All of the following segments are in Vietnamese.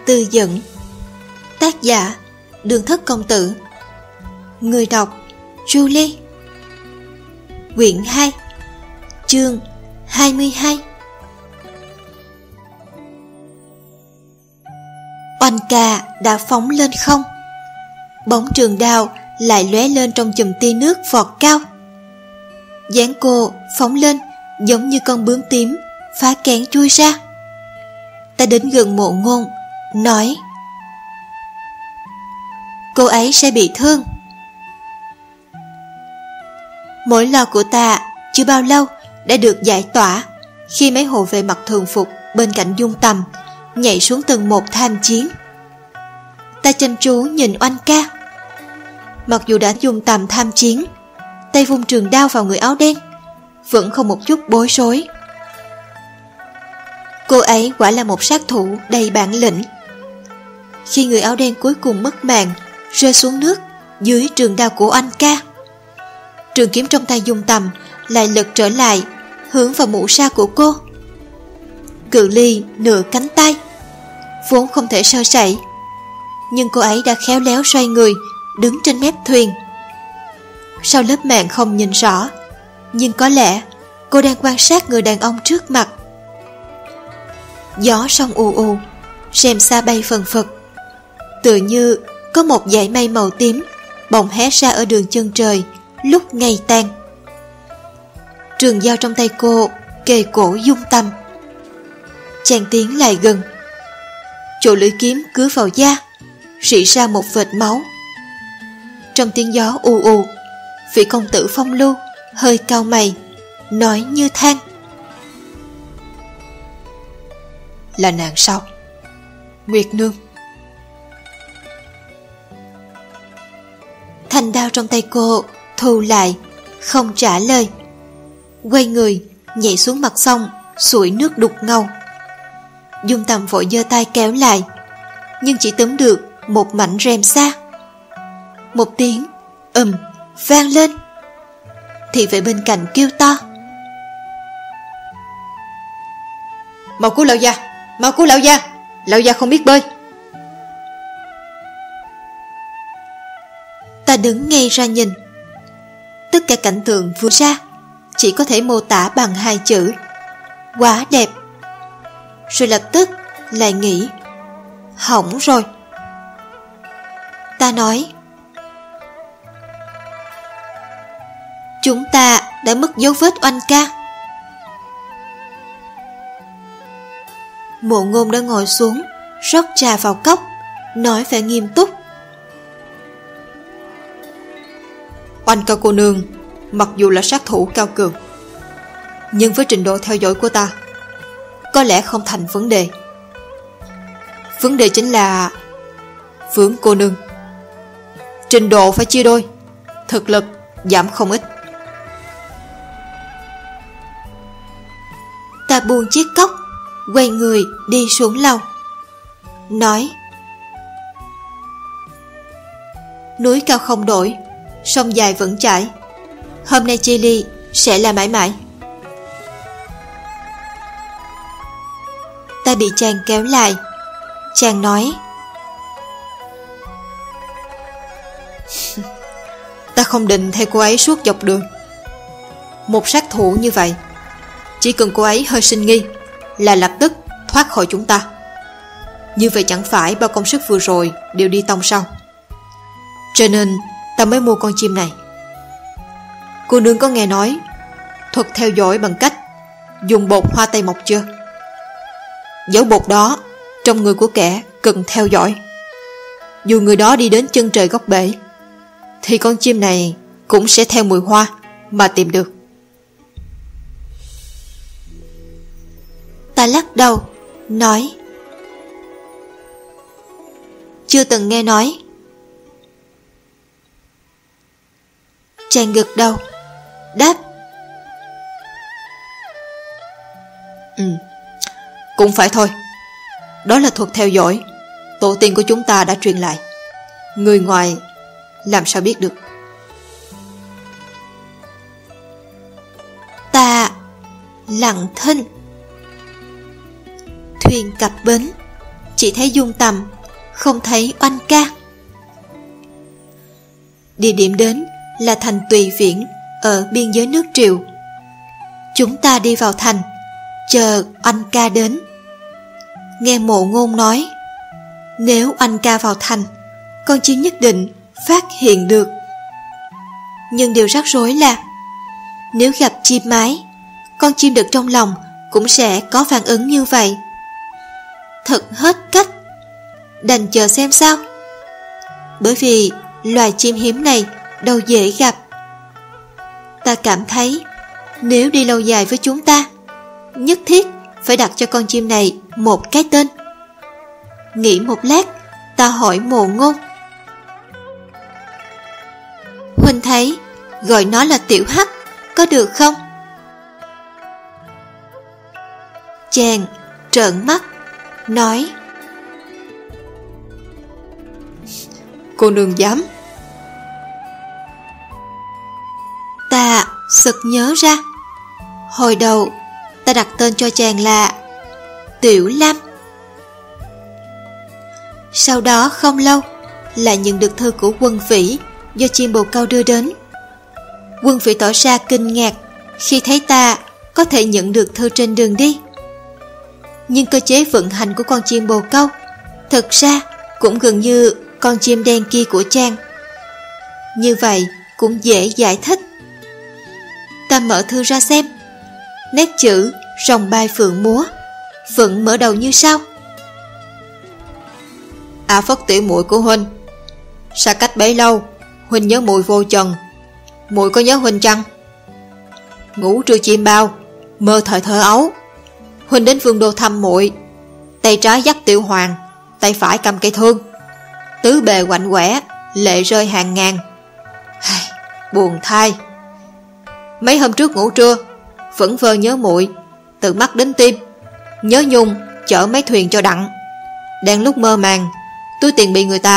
Tư Dẫn. Tác giả Đường Thất Công Tử. Người đọc Julie. Quyển 2, chương 22. Oanh ca đã phóng lên không. Bóng trường đao lại lóe lên trong chùm tia nước vọt cao. Dáng cô phóng lên giống như con bướm tím phá kén chui ra. Ta đến gần Mộ Ngôn, nói: cô ấy sẽ bị thương. Mỗi lo của ta chưa bao lâu đã được giải tỏa khi mấy hộ vệ mặc thường phục bên cạnh Dung Tầm nhảy xuống tầng 1 tham chiến. Ta chăm chú nhìn Oanh ca. Mặc dù đã Dung Tầm tham chiến, tay vung trường đao vào người áo đen, vẫn không một chút bối rối. Cô ấy quả là một sát thủ đầy bản lĩnh. Khi người áo đen cuối cùng mất mạng, rơi xuống nước dưới trường đao của Oanh ca, trường kiếm trong tay Dung Tầm lại lật trở lại, hướng vào mũ sa của cô. Cự ly nửa cánh tay, vốn không thể sơ sẩy, nhưng cô ấy đã khéo léo xoay người, đứng trên mép thuyền. Sau lớp màn không nhìn rõ, nhưng có lẽ cô đang quan sát người đàn ông trước mặt. Gió sông ù ù, rèm sa bay phần phật, tựa như có một dải mây màu tím bỗng hé ra ở đường chân trời lúc ngày tàn. Trường dao trong tay cô kề cổ Dung Tầm. Chàng tiến lại gần, chỗ lưỡi kiếm cứa vào da, rỉ ra một vệt máu. Trong tiếng gió ù ù, vị công tử phong lưu hơi cau mày, nói như than: là nàng sao, Nguyệt nương? Thanh đao trong tay cô thu lại, không trả lời. Quay người nhảy xuống mặt sông, sủi nước đục ngầu. Dung Tầm vội giơ tay kéo lại, nhưng chỉ túm được một mảnh rèm sa. Một tiếng vang lên. Thị vệ bên cạnh kêu to: mau cứu lão gia, mau cứu lão gia không biết bơi. Ta đứng ngay ra nhìn. Tất cả cảnh tượng vừa ra chỉ có thể mô tả bằng 2 chữ: quá đẹp. Rồi lập tức lại nghĩ: hỏng rồi. Ta nói: chúng ta đã mất dấu vết Oanh ca. Mộ Ngôn đã ngồi xuống, rót trà vào cốc, nói vẻ nghiêm túc: Oanh ca cô nương mặc dù là sát thủ cao cường, nhưng với trình độ theo dõi của ta, có lẽ không thành vấn đề. Vấn đề chính là Phượng cô nương trình độ phải chia đôi, thực lực giảm không ít. Ta buông chiếc cốc, quay người đi xuống lầu, nói: núi cao không đổi, sông dài vẫn chảy. Hôm nay chia ly sẽ là mãi mãi. Ta bị chàng kéo lại. Chàng nói: ta không định theo cô ấy suốt dọc đường. Một sát thủ như vậy, chỉ cần cô ấy hơi sinh nghi là lập tức thoát khỏi chúng ta. Như vậy chẳng phải bao công sức vừa rồi đều đi tông sao? Cho nên ta mới mua con chim này. Cô nương có nghe nói thuật theo dõi bằng cách dùng bột hoa tây mộc chưa? Dấu bột đó trong người của kẻ cần theo dõi, dù người đó đi đến chân trời góc bể, thì con chim này cũng sẽ theo mùi hoa mà tìm được. Ta lắc đầu, nói: chưa từng nghe nói. Chàng gật đầu, đáp: cũng phải thôi. Đó là thuật theo dõi tổ tiên của chúng ta đã truyền lại, người ngoài làm sao biết được. Ta lặng thinh. Thuyền cập bến, chỉ thấy Dung Tầm, không thấy Oanh ca. Địa điểm đến là thành Tùy Viễn ở biên giới nước Triệu. Chúng ta đi vào thành, chờ Oanh ca đến. Nghe Mộ Ngôn nói, nếu Oanh ca vào thành, con chim nhất định phát hiện được. Nhưng điều rắc rối là, nếu gặp chim mái, con chim đực trong lòng cũng sẽ có phản ứng như vậy. Thật hết cách, đành chờ xem sao. Bởi vì loài chim hiếm này đâu dễ gặp. Ta cảm thấy nếu đi lâu dài với chúng ta, nhất thiết phải đặt cho con chim này một cái tên. Nghĩ một lát, ta hỏi Mộ Ngôn, huynh thấy gọi nó là Tiểu Hắc có được không? Chàng trợn mắt nói, cô nương dám. Ta sực nhớ ra, hồi đầu ta đặt tên cho chàng là Tiểu Lam. Sau đó không lâu lại nhận được thư của Quân Vĩ do chim bồ câu đưa đến. Quân Vĩ tỏ ra kinh ngạc khi thấy ta có thể nhận được thư trên đường đi. Nhưng cơ chế vận hành của con chim bồ câu thực ra cũng gần như con chim đen kia của chàng. Như vậy cũng dễ giải thích. Ta mở thư ra xem, nét chữ rồng bay phượng múa vẫn mở đầu như sau: A Phất tiểu muội của huynh, xa cách bấy lâu, huynh nhớ muội vô chừng. Muội có nhớ huynh chăng? Ngủ trưa chim bao, mơ thời thơ ấu. Huynh đến Vương Đô thăm muội, tay trái dắt Tiểu Hoàng, tay phải cầm cây thương, tứ bề quạnh quẻ, lệ rơi hàng ngàn. Buồn thay. Mấy hôm trước ngủ trưa, vẫn vơ nhớ muội, từ mắt đến tim, nhớ nhung chở mấy thuyền cho đặng. Đang lúc mơ màng, túi tiền bị người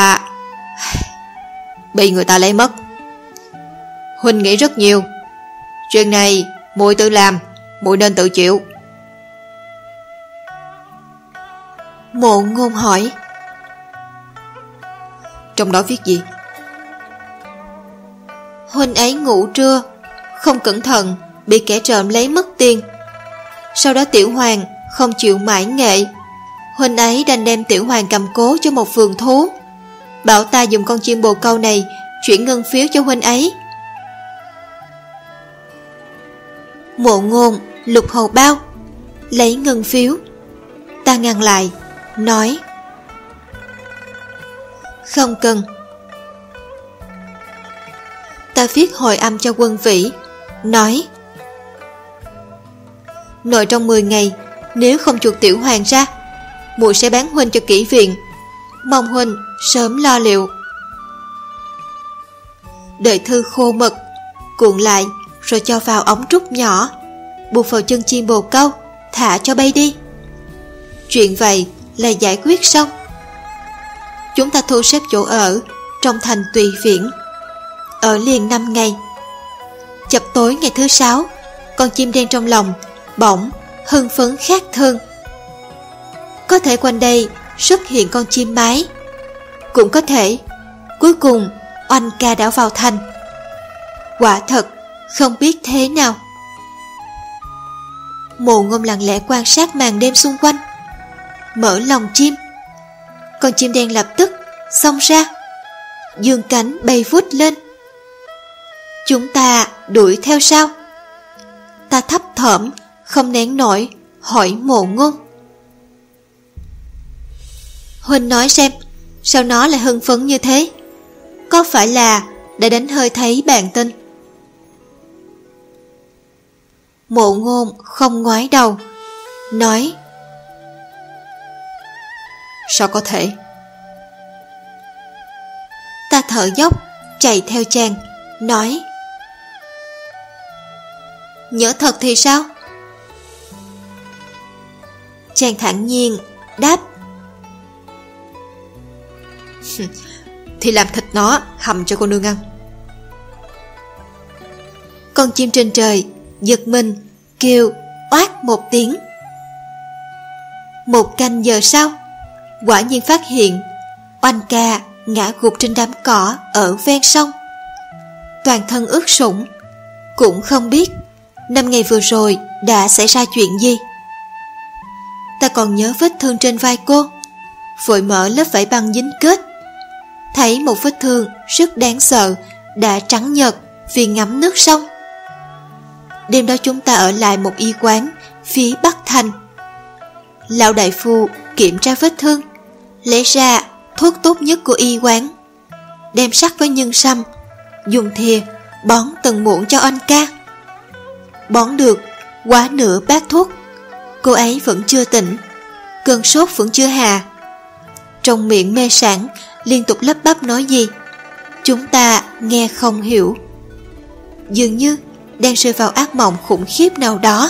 ta lấy mất. Huynh nghĩ rất nhiều, chuyện này muội tự làm, muội nên tự chịu. Mộ Ngôn hỏi, trong đó viết gì? Huynh ấy ngủ trưa, không cẩn thận bị kẻ trộm lấy mất tiền. Sau đó Tiểu Hoàng không chịu mãi nghệ, huynh ấy đành đem Tiểu Hoàng cầm cố cho một vườn thú, bảo ta dùng con chim bồ câu này chuyển ngân phiếu cho huynh ấy. Mộ Ngôn lục hầu bao, lấy ngân phiếu. Ta ngăn lại, nói, không cần. Ta viết hồi âm cho Quân Vĩ, nói, nội trong 10 ngày, nếu không chuộc Tiểu Hoàng ra, muội sẽ bán huynh cho kỹ viện, mong huynh sớm lo liệu. Đợi thư khô mực, cuộn lại rồi cho vào ống trúc nhỏ, buộc vào chân chim bồ câu, thả cho bay đi. Chuyện vậy là giải quyết xong. Chúng ta thu xếp chỗ ở trong thành Tùy Viễn, ở liền 5 ngày. Chập tối ngày thứ 6, con chim đen trong lòng bỗng hưng phấn khác thường. Có thể quanh đây xuất hiện con chim mái, cũng có thể cuối cùng Oanh ca đã vào thành. Quả thật không biết thế nào. Mộ Ngôn lặng lẽ quan sát màn đêm xung quanh, mở lòng chim. Con chim đen lập tức xông ra, dương cánh bay vút lên. Chúng ta đuổi theo sau. Ta thấp thỏm không nén nổi hỏi Mộ Ngôn, huynh nói xem, sao nó lại hưng phấn như thế? Có phải là đã đánh hơi thấy bản tin? Mộ Ngôn không ngoái đầu, nói, sao có thể? Ta thở dốc chạy theo chàng, nói, nhớ thật thì sao? Chàng thản nhiên đáp, thì làm thịt nó hầm cho cô nương ăn. Con chim trên trời giật mình kêu oát một tiếng. 1 canh giờ sau, quả nhiên phát hiện Oanh ca ngã gục trên đám cỏ ở ven sông, toàn thân ướt sũng. Cũng không biết 5 ngày vừa rồi đã xảy ra chuyện gì. Ta còn nhớ vết thương trên vai cô, vội mở lớp vải băng dính kết, thấy một vết thương rất đáng sợ đã trắng nhợt vì ngấm nước sông. Đêm đó chúng ta ở lại một y quán phía Bắc Thành. Lão đại phu kiểm tra vết thương, lấy ra thuốc tốt nhất của y quán, đem sắc với nhân sâm, dùng thìa bón từng muỗng cho Oanh ca. Bón được quá nửa bát thuốc, cô ấy vẫn chưa tỉnh, cơn sốt vẫn chưa hạ, trong miệng mê sảng, liên tục lắp bắp nói gì chúng ta nghe không hiểu, dường như đang rơi vào ác mộng khủng khiếp nào đó.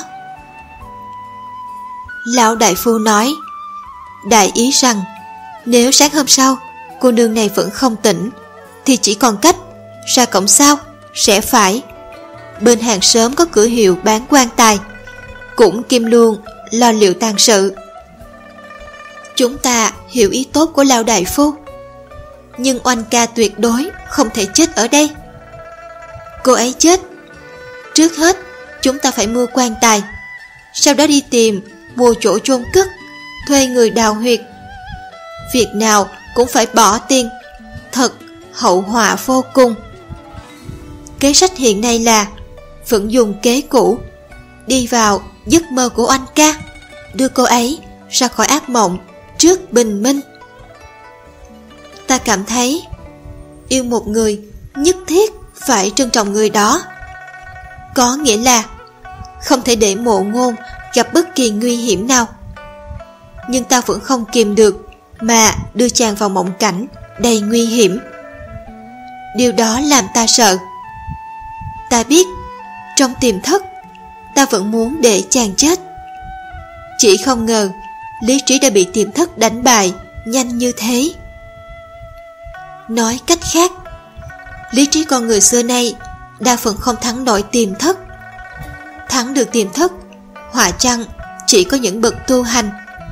Lão đại phu nói, đại ý rằng nếu sáng hôm sau cô nương này vẫn không tỉnh thì chỉ còn cách ra cổng sau rẽ phải, bên hàng xóm có cửa hiệu bán quan tài, cũng kim luôn lo liệu tang sự. Chúng ta hiểu ý tốt của lão đại phu, nhưng Oanh ca tuyệt đối không thể chết ở đây. Cô ấy chết, trước hết chúng ta phải mua quan tài, sau đó đi tìm mua chỗ chôn cất, thuê người đào huyệt. Việc nào cũng phải bỏ tiền, thật hậu họa vô cùng. Kế sách hiện nay là vẫn dùng kế cũ, đi vào giấc mơ của Oanh ca, đưa cô ấy ra khỏi ác mộng trước bình minh. Ta cảm thấy yêu một người nhất thiết phải trân trọng người đó, có nghĩa là không thể để Mộ Ngôn gặp bất kỳ nguy hiểm nào. Nhưng ta vẫn không kìm được mà đưa chàng vào mộng cảnh đầy nguy hiểm. Điều đó làm ta sợ. Ta biết trong tiềm thức ta vẫn muốn để chàng chết, chỉ không ngờ lý trí đã bị tiềm thức đánh bại nhanh như thế. Nói cách khác, lý trí con người xưa nay đa phần không thắng nổi tiềm thức. Thắng được tiềm thức, họa chăng chỉ có những bậc tu hành.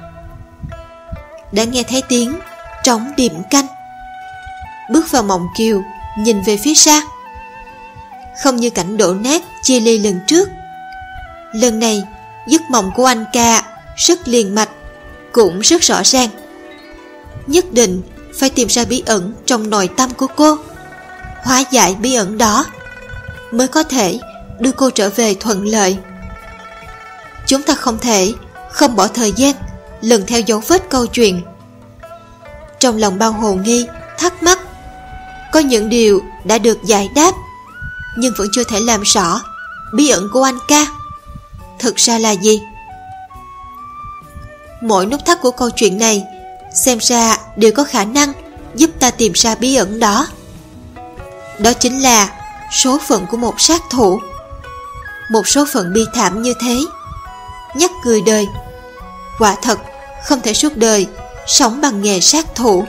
Đã nghe thấy tiếng trống điểm canh, bước vào mộng kiều, nhìn về phía xa. Không như cảnh đổ nát chia ly lần trước, lần này giấc mộng của Oanh ca rất liền mạch, cũng rất rõ ràng. Nhất định phải tìm ra bí ẩn trong nội tâm của cô, hóa giải bí ẩn đó, mới có thể đưa cô trở về thuận lợi. Chúng ta không thể không bỏ thời gian lần theo dấu vết câu chuyện. Trong lòng bao hồ nghi, thắc mắc, có những điều đã được giải đáp, nhưng vẫn chưa thể làm rõ bí ẩn của Oanh ca thực ra là gì. Mỗi nút thắt của câu chuyện này xem ra đều có khả năng giúp ta tìm ra bí ẩn đó. Đó chính là số phận của một sát thủ. Một số phận bi thảm như thế, nhắc người đời, quả thật không thể suốt đời sống bằng nghề sát thủ.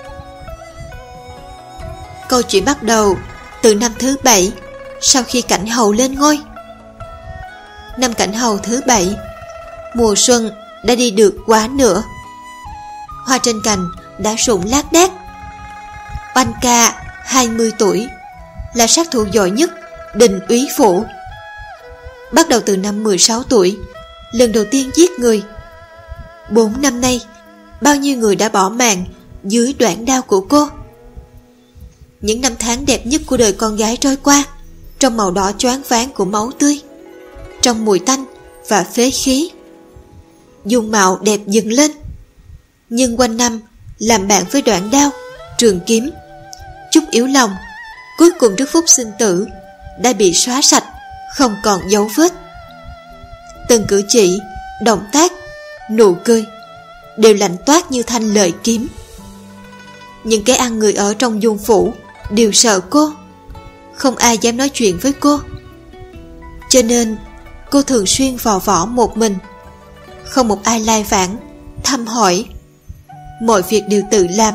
Câu chuyện bắt đầu từ năm thứ 7 sau khi Cảnh Hầu lên ngôi. Năm Cảnh Hầu thứ 7, mùa xuân đã đi được quá nửa, hoa trên cành đã rụng lác đác. Oanh ca 20 tuổi, là sát thủ giỏi nhất Đình Úy Phủ. Bắt đầu từ năm 16 tuổi, lần đầu tiên giết người. 4 năm nay, bao nhiêu người đã bỏ mạng dưới đoạn đao của cô. Những năm tháng đẹp nhất của đời con gái trôi qua trong màu đỏ choáng váng của máu tươi, trong mùi tanh và phế khí. Dung mạo đẹp dần lên, nhưng quanh năm làm bạn với đoạn đao, trường kiếm, chút yếu lòng, cuối cùng trước phút sinh tử đã bị xóa sạch, không còn dấu vết. Từng cử chỉ, động tác, nụ cười đều lạnh toát như thanh lợi kiếm. Những kẻ ăn người ở trong Dung Phủ đều sợ cô, không ai dám nói chuyện với cô. Cho nên cô thường xuyên vò võ một mình, không một ai lai vãng, thăm hỏi. Mọi việc đều tự làm.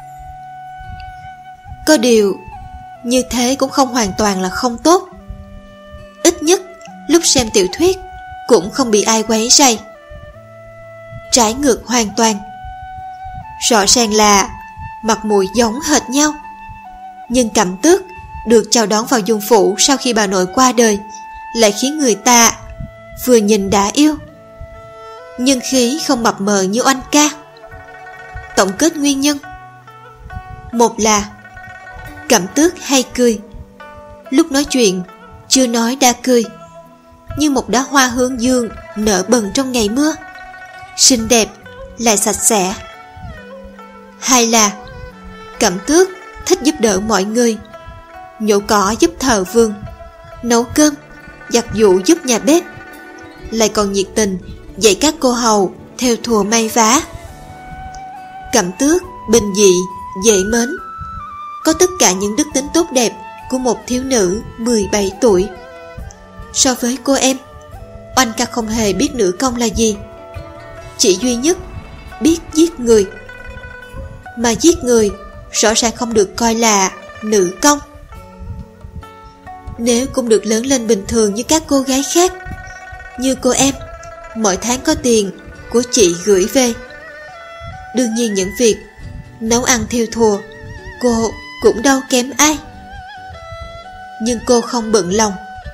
Có điều như thế cũng không hoàn toàn là không tốt. Ít nhất lúc xem tiểu thuyết cũng không bị ai quấy rầy. Trái ngược hoàn toàn. rõ ràng là mặt mũi giống hệt nhau. Nhưng Cẩm Tước được chào đón vào dung phủ sau khi bà nội qua đời lại khiến người ta vừa nhìn đã yêu. Nhưng khí không mập mờ như Oanh ca. Tổng kết nguyên nhân: một là Cẩm Tước hay cười, lúc nói chuyện chưa nói đã cười, như một đóa hoa hướng dương nở bừng trong ngày mưa, xinh đẹp lại sạch sẽ. Hai là Cẩm Tước thích giúp đỡ mọi người, nhổ cỏ giúp thợ vườn, nấu cơm, giặt giũ giúp nhà bếp, lại còn nhiệt tình dạy các cô hầu thêu thùa may vá. Cẩm Tước bình dị, dễ mến, có tất cả những đức tính tốt đẹp của một thiếu nữ 17 tuổi. So với cô em, Oanh ca không hề biết nữ công là gì, chỉ duy nhất biết giết người. Mà giết người rõ ràng không được coi là nữ công. Nếu cũng được lớn lên bình thường như các cô gái khác, như cô em, mỗi tháng có tiền của chị gửi về, đương nhiên những việc nấu ăn thêu thùa cô cũng đâu kém ai. Nhưng cô không bận lòng.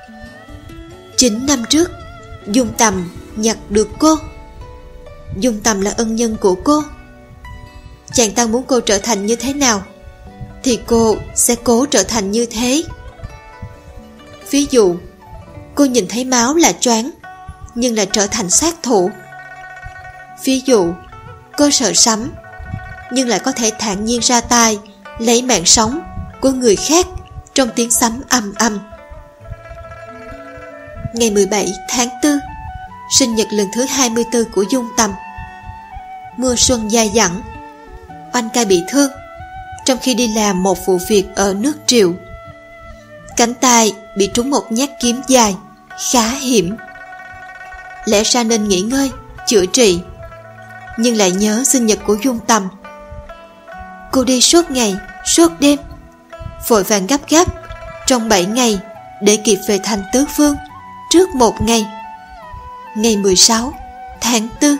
9 năm trước, Dung Tầm nhặt được cô. Dung Tầm là ân nhân của cô. Chàng ta muốn cô trở thành như thế nào thì cô sẽ cố trở thành như thế. Ví dụ, cô nhìn thấy máu là choáng nhưng lại trở thành sát thủ. Ví dụ, cô sợ sấm nhưng lại có thể thản nhiên ra tay lấy mạng sống của người khác trong tiếng sấm ầm ầm. Ngày 17 tháng 4, sinh nhật lần thứ 24 của Dung Tầm. Mưa xuân dai dẳng. Oanh ca bị thương trong khi đi làm một vụ việc ở nước Triệu. Cánh tay bị trúng một nhát kiếm dài, khá hiểm. Lẽ ra nên nghỉ ngơi, chữa trị, nhưng lại nhớ sinh nhật của Dung Tầm. Cô đi suốt ngày, suốt đêm, vội vàng gấp gáp trong 7 ngày để kịp về thành Tứ Phương trước một ngày. Ngày 16 tháng 4.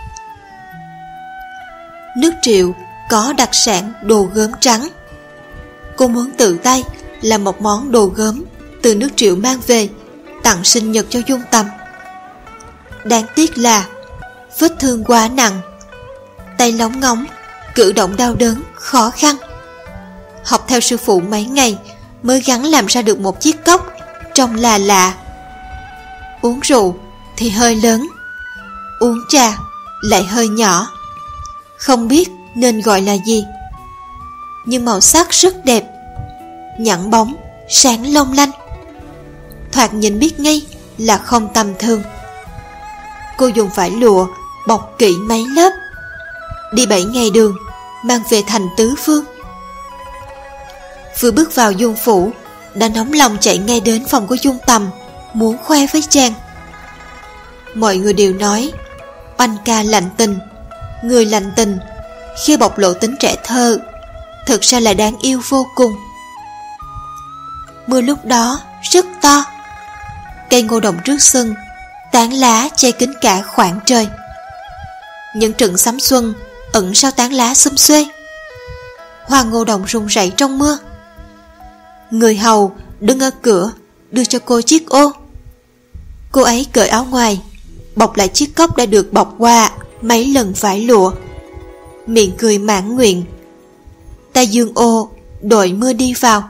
Nước Triệu có đặc sản đồ gốm trắng. Cô muốn tự tay làm một món đồ gốm từ nước Triệu mang về tặng sinh nhật cho Dung Tầm. Đáng tiếc là vết thương quá nặng, tay lóng ngóng, cử động đau đớn, khó khăn. Học theo sư phụ mấy ngày mới gắng làm ra được một chiếc cốc trông là lạ. Uống rượu thì hơi lớn, uống trà lại hơi nhỏ, không biết nên gọi là gì. Nhưng màu sắc rất đẹp, nhẵn bóng, sáng long lanh, thoạt nhìn biết ngay là không tầm thường. Cô dùng vải lụa bọc kỹ mấy lớp, đi 7 ngày đường mang về thành Tứ Phương. Vừa bước vào Dung phủ đã nóng lòng chạy ngay đến phòng của Dung Tầm, muốn khoe với chàng. Mọi người đều nói Oanh ca lạnh tình. Người lạnh tình khi bộc lộ tính trẻ thơ thực ra là đáng yêu vô cùng. Mưa lúc đó rất to, cây ngô đồng trước sân tán lá che kín cả khoảng trời. Những trận sấm xuân ẩn sau tán lá xum xuê. Hoa ngô đồng rung rẩy trong mưa. Người hầu đứng ở cửa đưa cho cô chiếc ô. Cô ấy cởi áo ngoài, bọc lại chiếc cốc đã được bọc qua mấy lần vải lụa, miệng cười mãn nguyện. Ta dương ô đội mưa đi vào,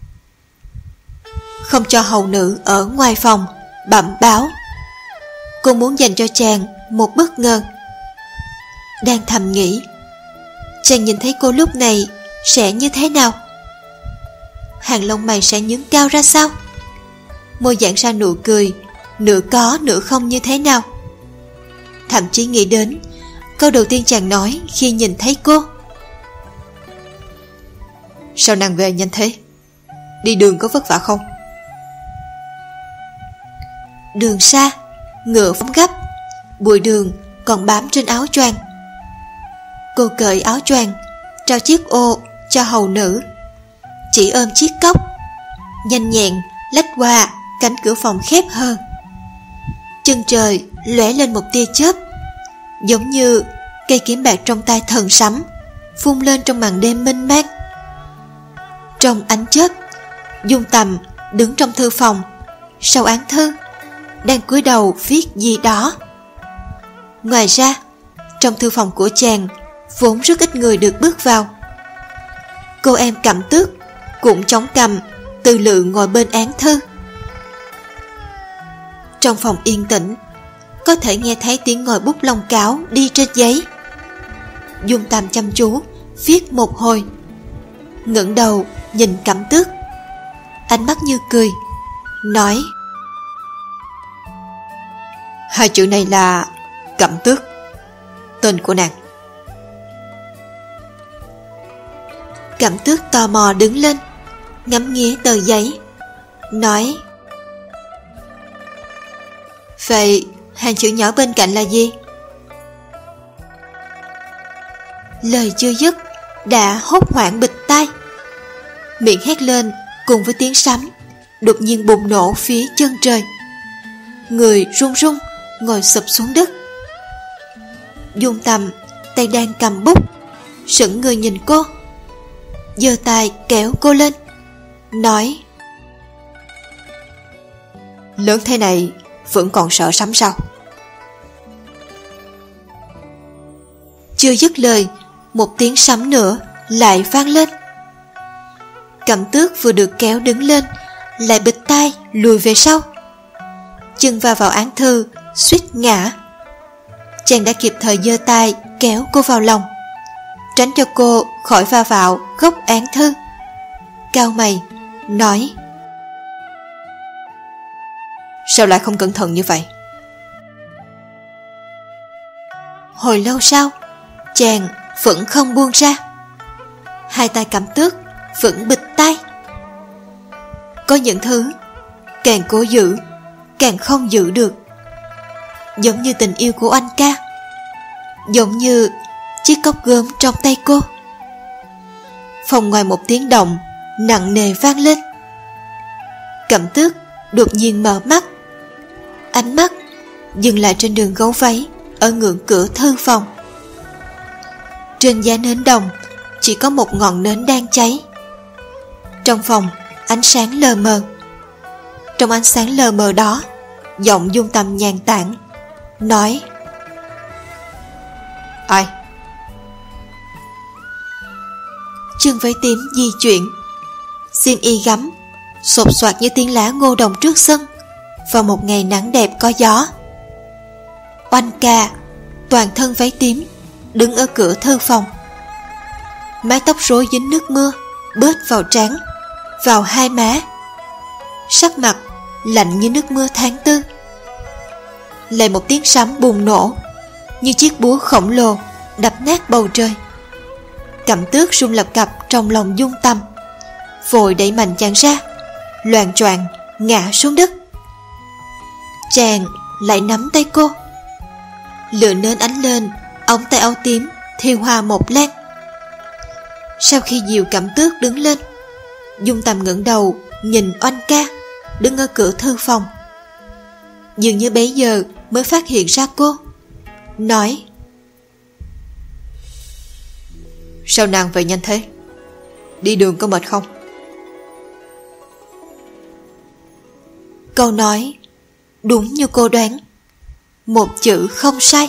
không cho hầu nữ ở ngoài phòng bẩm báo. Cô muốn dành cho chàng một bất ngờ. Đang thầm nghĩ chàng nhìn thấy cô lúc này sẽ như thế nào, hàng lông mày sẽ nhướng cao ra sao, môi giãn ra nụ cười nửa có nửa không như thế nào. Thậm chí nghĩ đến câu đầu tiên chàng nói khi nhìn thấy cô: sao nàng về nhanh thế, đi đường có vất vả không? Đường xa, ngựa phóng gấp, bụi đường còn bám trên áo choàng. Cô cởi áo choàng, trao chiếc ô cho hầu nữ, chỉ ôm chiếc cốc, nhanh nhẹn lách qua cánh cửa phòng khép hờ. Chân trời lóe lên một tia chớp, giống như cây kiếm bạc trong tay thần sấm phun lên trong màn đêm mênh mang. Trong ánh chớp, Dung Tầm đứng trong thư phòng sau án thư, đang cúi đầu viết gì đó. Ngoài ra, trong thư phòng của chàng vốn rất ít người được bước vào. Cô em Cẩm Tước cũng chống cằm từ lự ngồi bên án thư. Trong phòng yên tĩnh, có thể nghe thấy tiếng ngòi bút lông cáo đi trên giấy. Dung Tầm chăm chú viết một hồi, ngẩng đầu nhìn Cẩm Tước, ánh mắt như cười, nói: "Hai chữ này là Cẩm Tước, tên của nàng." Cẩm Tước tò mò đứng lên, ngắm nghía tờ giấy, nói: "Vậy hàng chữ nhỏ bên cạnh là gì?" Lời chưa dứt đã hốt hoảng bịt tai. Miệng hét lên cùng với tiếng sấm đột nhiên bùng nổ phía chân trời. Người run run ngồi sụp xuống đất. Dung Tầm tay đang cầm bút, sững người nhìn cô, giơ tay kéo cô lên, nói: "Lớn thế này vẫn còn sợ sấm sao?" Chưa dứt lời, một tiếng sấm nữa lại vang lên. Cẩm Tước vừa được kéo đứng lên, lại bịt tai lùi về sau, chân va vào án thư, suýt ngã. Chàng đã kịp thời giơ tay kéo cô vào lòng, tránh cho cô khỏi va vào góc án thư. Cau mày nói: "Sao lại không cẩn thận như vậy?" Hồi lâu sau, chàng vẫn không buông ra. Hai tay Cẩm Tước vẫn bịt tai. Có những thứ càng cố giữ càng không giữ được, giống như tình yêu của anh ca, giống như chiếc cốc gốm trong tay cô. Phòng ngoài một tiếng động nặng nề vang lên. Cẩm Tước đột nhiên mở mắt, ánh mắt dừng lại trên đường gấu váy ở ngưỡng cửa thư phòng. Trên giá nến đồng chỉ có một ngọn nến đang cháy. Trong phòng ánh sáng lờ mờ. Trong ánh sáng lờ mờ đó, giọng Dung Tầm nhàn tản nói: "Ai?" Chân váy tím di chuyển, xiêm y gấm sột soạt như tiếng lá ngô đồng trước sân vào một ngày nắng đẹp có gió. Oanh ca toàn thân váy tím đứng ở cửa thư phòng, mái tóc rối dính nước mưa bết vào trán, vào hai má, sắc mặt lạnh như nước mưa tháng tư. Lại một tiếng sấm bùng nổ như chiếc búa khổng lồ đập nát bầu trời. Cẩm Tước run lập cập trong lòng Dung Tầm, vội đẩy mạnh chàng ra, loạng choạng ngã xuống đất. Chàng lại nắm tay cô, lửa nến ánh lên ống tay áo tím thiêu hoa một lan. Sau khi dìu Cẩm Tước đứng lên, Dung Tầm ngẩng đầu nhìn Oanh ca đứng ở cửa thư phòng, dường như bấy giờ mới phát hiện ra cô, nói: "Sao nàng về nhanh thế? Đi đường có mệt không?" Câu nói đúng như cô đoán, một chữ không sai.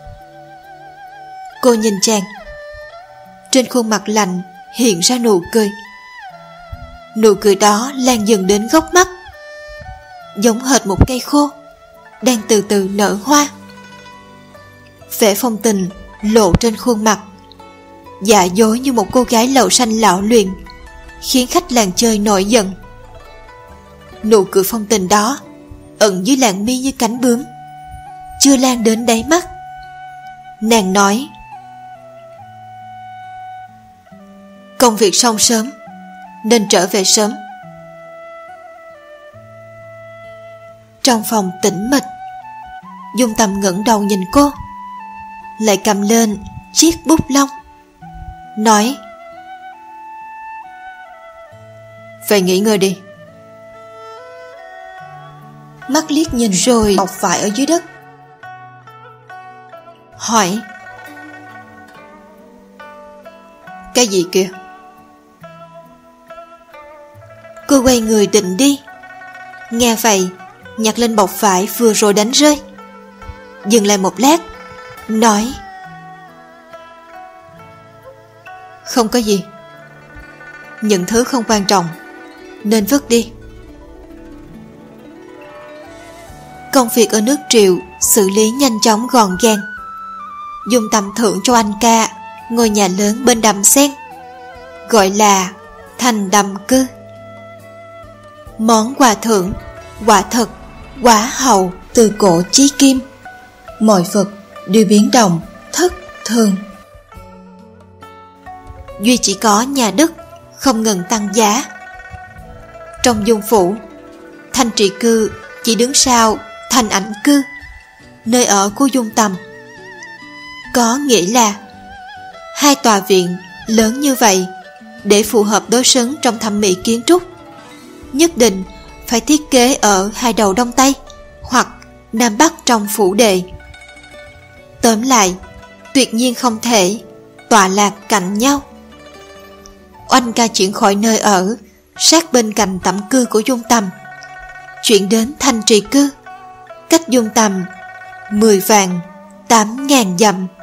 Cô nhìn chàng, trên khuôn mặt lạnh hiện ra nụ cười. Nụ cười đó lan dần đến góc mắt, giống hệt một cây khô đang từ từ nở hoa. Vẻ phong tình lộ trên khuôn mặt, giả dối như một cô gái lậu xanh lão luyện, khiến khách làng chơi nổi giận. Nụ cười phong tình đó ẩn dưới làn mi như cánh bướm, chưa lan đến đáy mắt. Nàng nói: "Công việc xong sớm nên trở về sớm." Trong phòng tĩnh mịch, Dung Tầm ngẩng đầu nhìn cô, lại cầm lên chiếc bút lông, nói: "Về nghỉ ngơi đi." Mắt liếc nhìn rồi bọc vải ở dưới đất, hỏi: gì kìa. Cô quay người định đi. Nghe vậy, nhặt lên bọc vải vừa rồi đánh rơi. Dừng lại một lát, nói: Không có gì. Những thứ không quan trọng nên vứt đi. Công việc ở nước Triệu xử lý nhanh chóng gọn gàng. Dung Tâm thưởng cho anh ca ngôi nhà lớn bên đầm sen, gọi là Thành Đầm Cư. Món quà thưởng quả thật quá hậu từ cổ chí kim. Mọi vật đều biến động thất thường. Duy chỉ có nhà đất không ngừng tăng giá. Trong Dung phủ, Thanh Trị Cư chỉ đứng sau Thanh Ảnh Cư, nơi ở của Dung Tâm. Có nghĩa là hai tòa viện lớn như vậy, để phù hợp đối xứng trong thẩm mỹ kiến trúc, nhất định phải thiết kế ở hai đầu đông tây hoặc nam bắc trong phủ đệ. Tóm lại, tuyệt nhiên không thể tọa lạc cạnh nhau. Oanh ca chuyển khỏi nơi ở sát bên cạnh tẩm cư của Dung Tâm, chuyển đến Thanh Trì Cư, cách Dung Tâm 10 vạn 8.000 dặm.